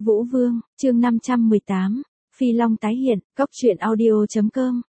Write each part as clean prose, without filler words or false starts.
Vũ Vương, chương 518, Phi Long tái hiện, cóc truyện audio.com,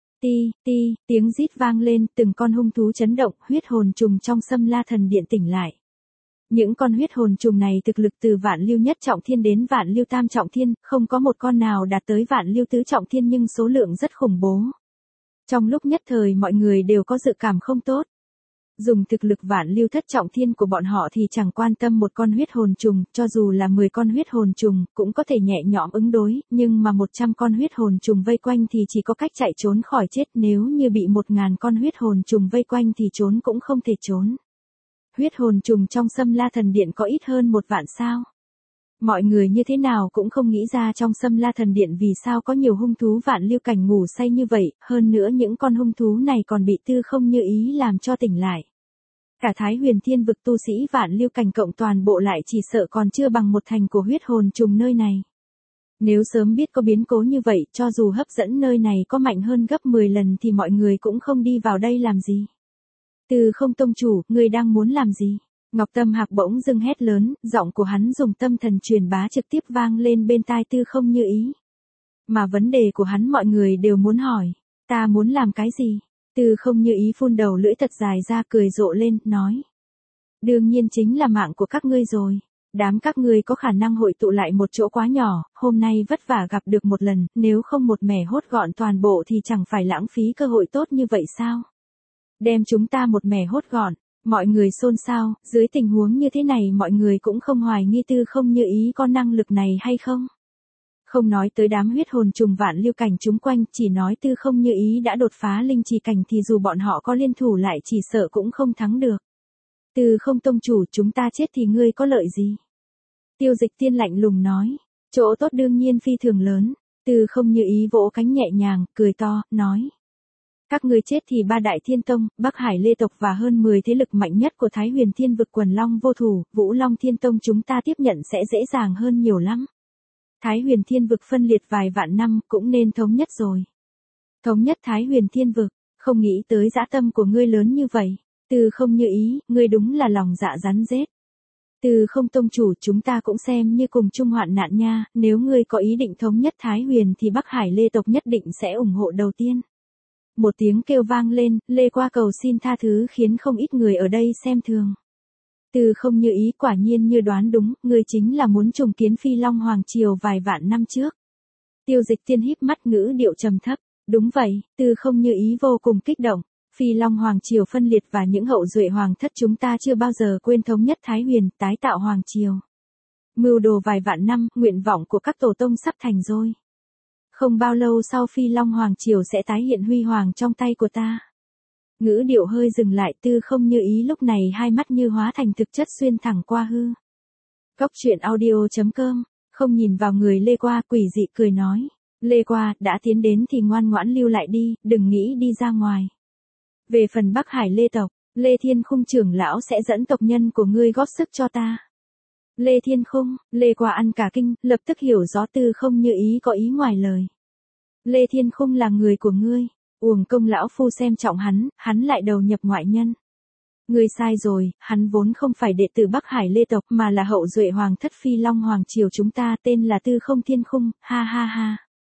tiếng rít vang lên, từng con hung thú chấn động, huyết hồn trùng trong Sâm La Thần Điện tỉnh lại. Những con huyết hồn trùng này thực lực từ vạn lưu nhất trọng thiên đến vạn lưu tam trọng thiên, không có một con nào đạt tới vạn lưu tứ trọng thiên nhưng số lượng rất khủng bố. Trong lúc nhất thời mọi người đều có dự cảm không tốt. Dùng thực lực vạn lưu thất trọng thiên của bọn họ thì chẳng quan tâm một con huyết hồn trùng, cho dù là 10 con huyết hồn trùng, cũng có thể nhẹ nhõm ứng đối, nhưng mà 100 con huyết hồn trùng vây quanh thì chỉ có cách chạy trốn khỏi chết, nếu như bị 1000 con huyết hồn trùng vây quanh thì trốn cũng không thể trốn. Huyết hồn trùng trong Sâm La Thần Điện có ít hơn 1 vạn sao? Mọi người như thế nào cũng không nghĩ ra trong Sâm La Thần Điện vì sao có nhiều hung thú vạn lưu cảnh ngủ say như vậy, hơn nữa những con hung thú này còn bị Tư Không Như Ý làm cho tỉnh lại. Cả Thái Huyền Thiên vực tu sĩ vạn lưu cảnh cộng toàn bộ lại chỉ sợ còn chưa bằng 1/10 của huyết hồn trùng nơi này. Nếu sớm biết có biến cố như vậy, cho dù hấp dẫn nơi này có mạnh hơn gấp 10 lần thì mọi người cũng không đi vào đây làm gì. Từ Không tông chủ, người đang muốn làm gì? Ngọc Tâm Hạc bỗng dưng hét lớn, giọng của hắn dùng tâm thần truyền bá trực tiếp vang lên bên tai Tư Không Như Ý. Mà vấn đề của hắn mọi người đều muốn hỏi, ta muốn làm cái gì? Tư Không Như Ý phun đầu lưỡi thật dài ra cười rộ lên, nói. Đương nhiên chính là mạng của các ngươi rồi. Đám các ngươi có khả năng hội tụ lại một chỗ quá nhỏ, hôm nay vất vả gặp được một lần, nếu không một mẻ hốt gọn toàn bộ thì chẳng phải lãng phí cơ hội tốt như vậy sao? Đem chúng ta một mẻ hốt gọn, mọi người xôn xao, dưới tình huống như thế này mọi người cũng không hoài nghi Tư Không Như Ý có năng lực này hay không? Không nói tới đám huyết hồn trùng vạn lưu cảnh chúng quanh, chỉ nói Tư Không Như Ý đã đột phá linh trì cảnh thì dù bọn họ có liên thủ lại chỉ sợ cũng không thắng được. Từ Không tông chủ, chúng ta chết thì ngươi có lợi gì? Tiêu Dịch Tiên lạnh lùng nói, chỗ tốt đương nhiên phi thường lớn. Tư Không Như Ý vỗ cánh nhẹ nhàng, cười to, nói. Các ngươi chết thì 3 đại thiên tông, Bắc Hải Lê tộc và hơn 10 thế lực mạnh nhất của Thái Huyền Thiên vực quần long vô thủ, Vũ Long Thiên tông chúng ta tiếp nhận sẽ dễ dàng hơn nhiều lắm. Thái Huyền Thiên vực phân liệt vài vạn năm cũng nên thống nhất rồi. Thống nhất Thái Huyền Thiên vực, không nghĩ tới dã tâm của ngươi lớn như vậy. Tư Không Như Ý, ngươi đúng là lòng dạ rắn rết. Từ Không tông chủ, chúng ta cũng xem như cùng chung hoạn nạn nha, nếu ngươi có ý định thống nhất Thái Huyền thì Bắc Hải Lê tộc nhất định sẽ ủng hộ đầu tiên. Một tiếng kêu vang lên, Lê Qua cầu xin tha thứ khiến không ít người ở đây xem thường. Tư Không Như Ý quả nhiên như đoán đúng, người chính là muốn trùng kiến Phi Long Hoàng Triều vài vạn năm trước. Tiêu Dịch Tiên híp mắt ngữ điệu trầm thấp, đúng vậy, Tư Không Như Ý vô cùng kích động. Phi Long Hoàng Triều phân liệt và những hậu duệ hoàng thất chúng ta chưa bao giờ quên thống nhất Thái Huyền, tái tạo Hoàng Triều. Mưu đồ vài vạn năm, nguyện vọng của các tổ tông sắp thành rồi. Không bao lâu sau Phi Long Hoàng Triều sẽ tái hiện huy hoàng trong tay của ta. Ngữ điệu hơi dừng lại, Tư Không Như Ý lúc này hai mắt như hóa thành thực chất xuyên thẳng qua hư. Cóc truyện audio.com, không nhìn vào người Lê Qua, quỷ dị cười nói. Lê Qua, đã tiến đến thì ngoan ngoãn lưu lại đi, đừng nghĩ đi ra ngoài. Về phần Bắc Hải Lê tộc, Lê Thiên Khung trưởng lão sẽ dẫn tộc nhân của ngươi góp sức cho ta. Lê Thiên Khung, Lê Qua ăn cả kinh, lập tức hiểu rõ Tư Không Như Ý có ý ngoài lời. Lê Thiên Khung là người của ngươi, uổng công lão phu xem trọng hắn lại đầu nhập ngoại nhân. Ngươi sai rồi, hắn vốn không phải đệ tử Bắc Hải Lê tộc mà là hậu duệ hoàng thất Phi Long Hoàng Triều chúng ta, tên là Tư Không Thiên Khung, ha ha ha.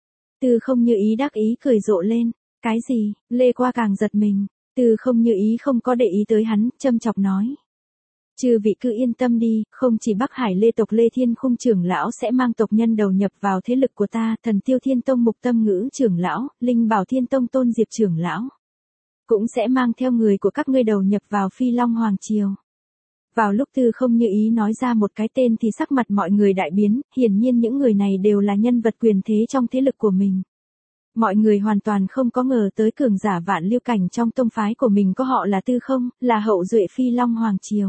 Tư Không Như Ý đắc ý cười rộ lên, cái gì? Lê Qua càng giật mình. Tư Không Như Ý không có để ý tới hắn, châm chọc nói. Chư vị cứ yên tâm đi, không chỉ Bắc Hải Lê tộc Lê Thiên Khung trưởng lão sẽ mang tộc nhân đầu nhập vào thế lực của ta, Thần Tiêu Thiên Tông Mục Tâm Ngữ trưởng lão, Linh Bảo Thiên Tông Tôn Diệp trưởng lão. Cũng sẽ mang theo người của các ngươi đầu nhập vào Phi Long Hoàng Triều. Vào lúc Tư Không Như Ý nói ra một cái tên thì sắc mặt mọi người đại biến, hiển nhiên những người này đều là nhân vật quyền thế trong thế lực của mình. Mọi người hoàn toàn không có ngờ tới cường giả vạn lưu cảnh trong tông phái của mình có họ là Tư Không, là hậu duệ Phi Long Hoàng Triều.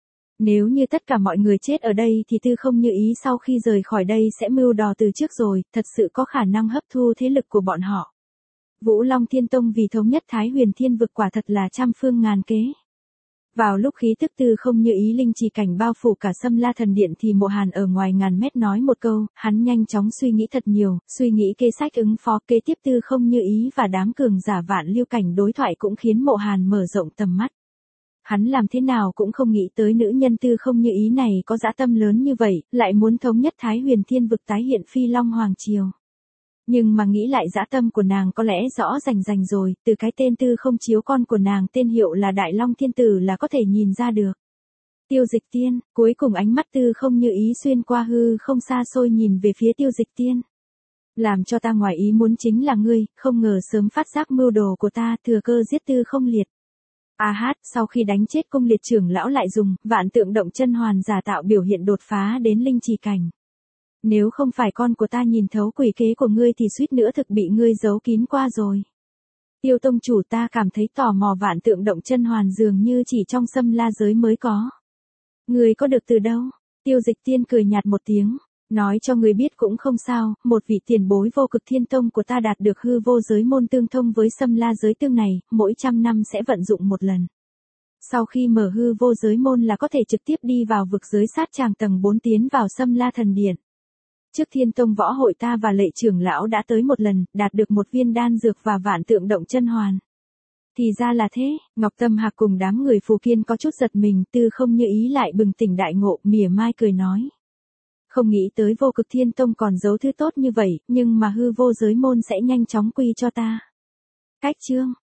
Nếu như tất cả mọi người chết ở đây thì Tư Không Như Ý sau khi rời khỏi đây sẽ mưu đò từ trước rồi, thật sự có khả năng hấp thu thế lực của bọn họ. Vũ Long Thiên Tông vì thống nhất Thái Huyền Thiên vực quả thật là trăm phương ngàn kế. Vào lúc khí tức Tư Không Như Ý linh trì cảnh bao phủ cả Sâm La Thần Điện thì Mộ Hàn ở ngoài ngàn mét nói một câu, hắn nhanh chóng suy nghĩ thật nhiều, suy nghĩ kế sách ứng phó kế tiếp Tư Không Như Ý và đám cường giả vạn lưu cảnh đối thoại cũng khiến Mộ Hàn mở rộng tầm mắt. Hắn làm thế nào cũng không nghĩ tới nữ nhân Tư Không Như Ý này có dã tâm lớn như vậy, lại muốn thống nhất Thái Huyền Thiên vực tái hiện Phi Long Hoàng Triều. Nhưng mà nghĩ lại dã tâm của nàng có lẽ rõ rành rồi, từ cái tên Tư Không chiếu con của nàng tên hiệu là Đại Long Thiên Tử là có thể nhìn ra được. Tiêu Dịch Tiên, cuối cùng ánh mắt Tư Không Như Ý xuyên qua hư không xa xôi nhìn về phía Tiêu Dịch Tiên. Làm cho ta ngoài ý muốn chính là ngươi, không ngờ sớm phát giác mưu đồ của ta, thừa cơ giết Tư Không Liệt. Sau khi đánh chết Cung Liệt trưởng lão lại dùng Vạn Tượng Động Chân Hoàn giả tạo biểu hiện đột phá đến linh trì cảnh. Nếu không phải con của ta nhìn thấu quỷ kế của ngươi thì suýt nữa thực bị ngươi giấu kín qua rồi. Tiêu tông chủ, ta cảm thấy tò mò Vạn Tượng Động Chân Hoàn dường như chỉ trong Xâm La giới mới có. Ngươi có được từ đâu? Tiêu Dịch Tiên cười nhạt một tiếng, nói cho ngươi biết cũng không sao, một vị tiền bối Vô Cực Thiên Tông của ta đạt được hư vô giới môn tương thông với Xâm La giới tương này, mỗi 100 năm sẽ vận dụng một lần. Sau khi mở hư vô giới môn là có thể trực tiếp đi vào vực giới sát tràng tầng 4 tiến vào Xâm La thần điện. Trước Thiên Tông võ hội ta và Lệ trưởng lão đã tới một lần, đạt được một viên đan dược và Vạn Tượng Động Chân Hoàn. Thì ra là thế, Ngọc Tâm Hạc cùng đám người phù kiên có chút giật mình, Tư Không Như Ý lại bừng tỉnh đại ngộ, mỉa mai cười nói. Không nghĩ tới Vô Cực Thiên Tông còn giấu thứ tốt như vậy, nhưng mà hư vô giới môn sẽ nhanh chóng quy cho ta. Cách chương